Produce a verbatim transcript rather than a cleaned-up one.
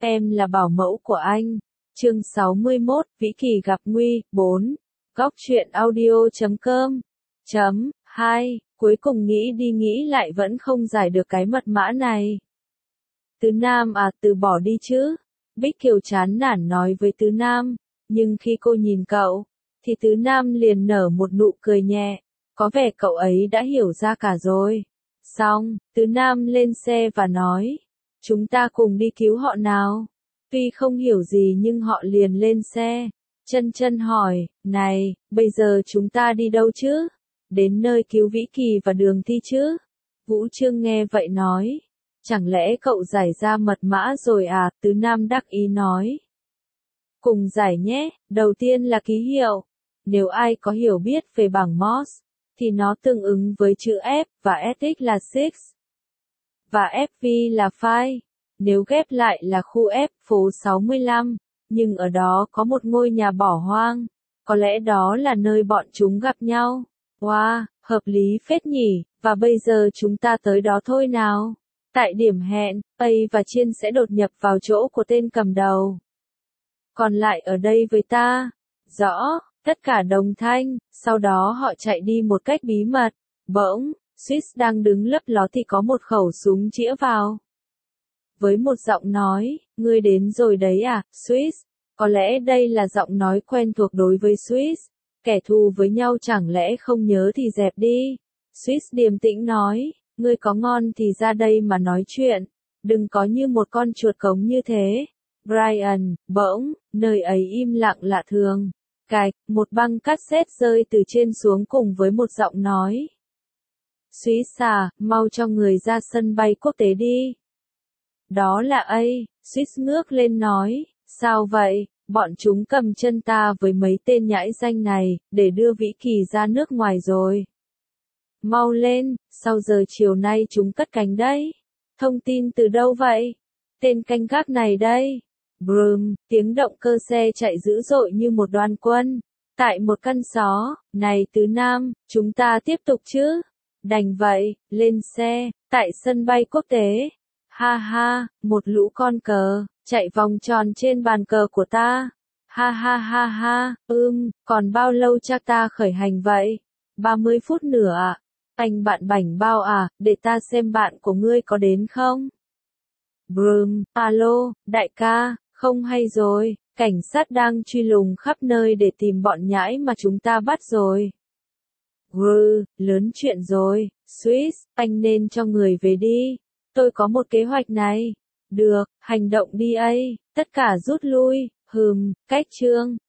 em là bảo mẫu của anh. Chương sáu mươi mốt, Vĩ Kỳ gặp nguy, bốn. Góc truyện audio chấm com. Chấm, hai. Cuối cùng nghĩ đi nghĩ lại vẫn không giải được cái mật mã này. Tứ Nam à, từ bỏ đi chứ. Bích Kiều chán nản nói với Tứ Nam. Nhưng khi cô nhìn cậu, thì Tứ Nam liền nở một nụ cười nhẹ. Có vẻ cậu ấy đã hiểu ra cả rồi. Xong, Tứ Nam lên xe và nói. Chúng ta cùng đi cứu họ nào. Tuy không hiểu gì nhưng họ liền lên xe. Chân Chân hỏi, này, bây giờ chúng ta đi đâu chứ? Đến nơi cứu Vĩ Kỳ và Đường Thi chứ? Vũ Trương nghe vậy nói. Chẳng lẽ cậu giải ra mật mã rồi à? Tứ Nam đắc ý nói. Cùng giải nhé, đầu tiên là ký hiệu. Nếu ai có hiểu biết về bảng Morse, thì nó tương ứng với chữ F và S X là six. Và F V là five. Nếu ghép lại là khu F phố sáu mươi lăm, nhưng ở đó có một ngôi nhà bỏ hoang. Có lẽ đó là nơi bọn chúng gặp nhau. Wow, hợp lý phết nhỉ, và bây giờ chúng ta tới đó thôi nào. Tại điểm hẹn, Pay và Chiên sẽ đột nhập vào chỗ của tên cầm đầu. Còn lại ở đây với ta. Rõ, tất cả đồng thanh, sau đó họ chạy đi một cách bí mật. Bỗng, Swiss đang đứng lấp ló thì có một khẩu súng chĩa vào. Với một giọng nói, ngươi đến rồi đấy à, Swiss. Có lẽ đây là giọng nói quen thuộc đối với Swiss. Kẻ thù với nhau chẳng lẽ không nhớ thì dẹp đi. Swiss điềm tĩnh nói, ngươi có ngon thì ra đây mà nói chuyện. Đừng có như một con chuột cống như thế. Brian, bỗng, nơi ấy im lặng lạ thường. Cạch, một băng cassette rơi từ trên xuống cùng với một giọng nói. Swiss à, mau cho người ra sân bay quốc tế đi. Đó là ấy, Swiss ngước lên nói, sao vậy, bọn chúng cầm chân ta với mấy tên nhãi danh này, để đưa Vĩ Kỳ ra nước ngoài rồi. Mau lên, sau giờ chiều nay chúng cất cánh đấy. Thông tin từ đâu vậy? Tên canh gác này đây. Brum, tiếng động cơ xe chạy dữ dội như một đoàn quân. Tại một căn xó, này Tứ Nam, chúng ta tiếp tục chứ? Đành vậy, lên xe, tại sân bay quốc tế. Ha ha, một lũ con cờ, chạy vòng tròn trên bàn cờ của ta. Ha ha ha ha, ưm, còn bao lâu chắc ta khởi hành vậy? ba mươi phút nữa ạ. Anh bạn bảnh bao à, để ta xem bạn của ngươi có đến không? Brum, alo, đại ca, không hay rồi, cảnh sát đang truy lùng khắp nơi để tìm bọn nhãi mà chúng ta bắt rồi. Grr, lớn chuyện rồi, Swiss, anh nên cho người về đi. Tôi có một kế hoạch này. Được, hành động đi ấy, tất cả rút lui, hừm, cách chương.